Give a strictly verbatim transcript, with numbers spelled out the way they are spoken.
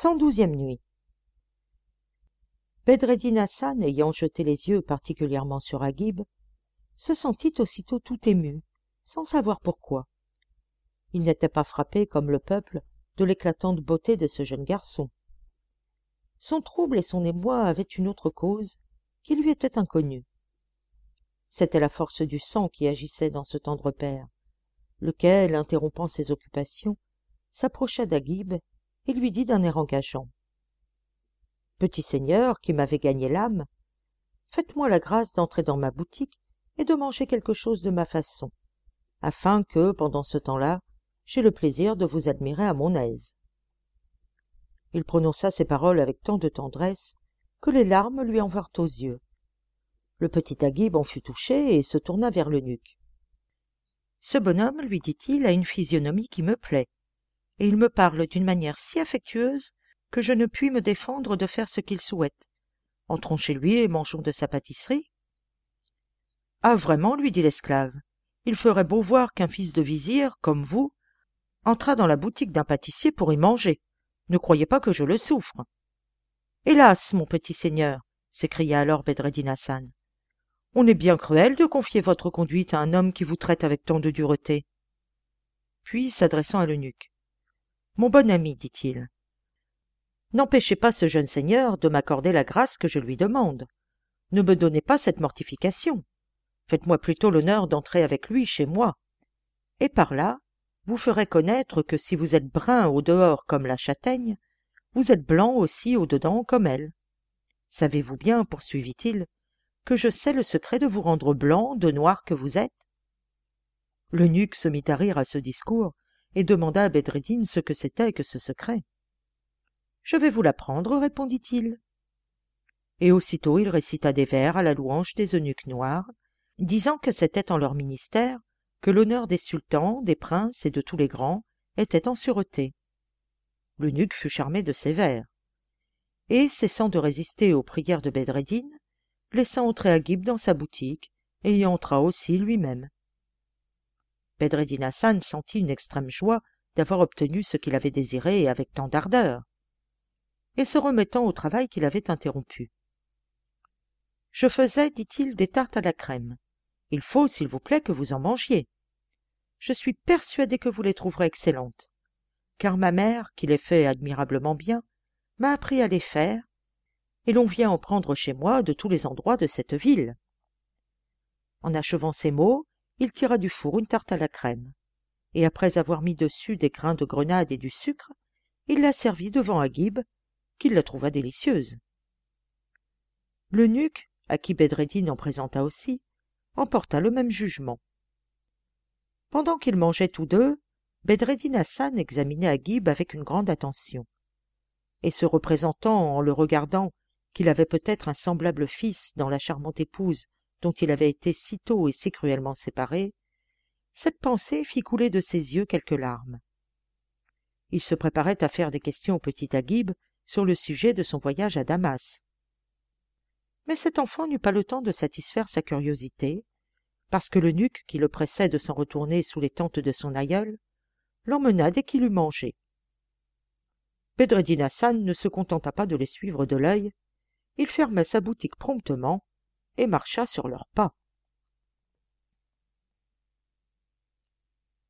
cent douzième nuit. Bedreddin Hassan, ayant jeté les yeux particulièrement sur Aghib, se sentit aussitôt tout ému, sans savoir pourquoi. Il n'était pas frappé, comme le peuple, de l'éclatante beauté de ce jeune garçon. Son trouble et son émoi avaient une autre cause, qui lui était inconnue. C'était la force du sang qui agissait dans ce tendre père, lequel, interrompant ses occupations, s'approcha d'Aghib et lui dit d'un air engageant: « Petit seigneur, qui m'avez gagné l'âme, faites-moi la grâce d'entrer dans ma boutique et de manger quelque chose de ma façon, afin que, pendant ce temps-là, j'aie le plaisir de vous admirer à mon aise. » Il prononça ces paroles avec tant de tendresse que les larmes lui en vinrent aux yeux. Le petit Aghib en fut touché et se tourna vers l'eunuque. « Ce bonhomme, lui dit-il, a une physionomie qui me plaît, et il me parle d'une manière si affectueuse que je ne puis me défendre de faire ce qu'il souhaite. Entrons chez lui et mangeons de sa pâtisserie. »« Ah, vraiment, lui dit l'esclave, il ferait beau voir qu'un fils de vizir, comme vous, entrât dans la boutique d'un pâtissier pour y manger. Ne croyez pas que je le souffre. »« Hélas, mon petit seigneur, s'écria alors Bedreddin Hassan, on est bien cruel de confier votre conduite à un homme qui vous traite avec tant de dureté. » Puis, s'adressant à l'eunuque: « Mon bon ami, dit-il, n'empêchez pas ce jeune seigneur de m'accorder la grâce que je lui demande. Ne me donnez pas cette mortification. Faites-moi plutôt l'honneur d'entrer avec lui chez moi. Et par là, vous ferez connaître que si vous êtes brun au dehors comme la châtaigne, vous êtes blanc aussi au dedans comme elle. Savez-vous bien, poursuivit-il, que je sais le secret de vous rendre blanc de noir que vous êtes ?» L'eunuque se mit à rire à ce discours et demanda à Bedreddin ce que c'était que ce secret. « Je vais vous l'apprendre, répondit-il. » Et aussitôt il récita des vers à la louange des eunuques noirs, disant que c'était en leur ministère que l'honneur des sultans, des princes et de tous les grands était en sûreté. L'eunuque fut charmé de ces vers, et, cessant de résister aux prières de Bedreddin, laissa entrer Aghib dans sa boutique, et y entra aussi lui-même. Bedreddin Hassan sentit une extrême joie d'avoir obtenu ce qu'il avait désiré avec tant d'ardeur, et se remettant au travail qu'il avait interrompu. « Je faisais, dit-il, des tartes à la crème. Il faut, s'il vous plaît, que vous en mangiez. Je suis persuadé que vous les trouverez excellentes, car ma mère, qui les fait admirablement bien, m'a appris à les faire, et l'on vient en prendre chez moi de tous les endroits de cette ville. » En achevant ces mots, il tira du four une tarte à la crème, et après avoir mis dessus des grains de grenade et du sucre, il la servit devant Aghib, qui la trouva délicieuse. L'eunuque, à qui Bedreddin en présenta aussi, en porta le même jugement. Pendant qu'ils mangeaient tous deux, Bedreddin Hassan examinait Aghib avec une grande attention, et se représentant en le regardant qu'il avait peut-être un semblable fils dans la charmante épouse dont il avait été si tôt et si cruellement séparé, cette pensée fit couler de ses yeux quelques larmes. Il se préparait à faire des questions au petit Aghib sur le sujet de son voyage à Damas. Mais cet enfant n'eut pas le temps de satisfaire sa curiosité, parce que l'eunuque qui le pressait de s'en retourner sous les tentes de son aïeul l'emmena dès qu'il eut mangé. Bedreddin Hassan ne se contenta pas de les suivre de l'œil, il ferma sa boutique promptement et marcha sur leurs pas.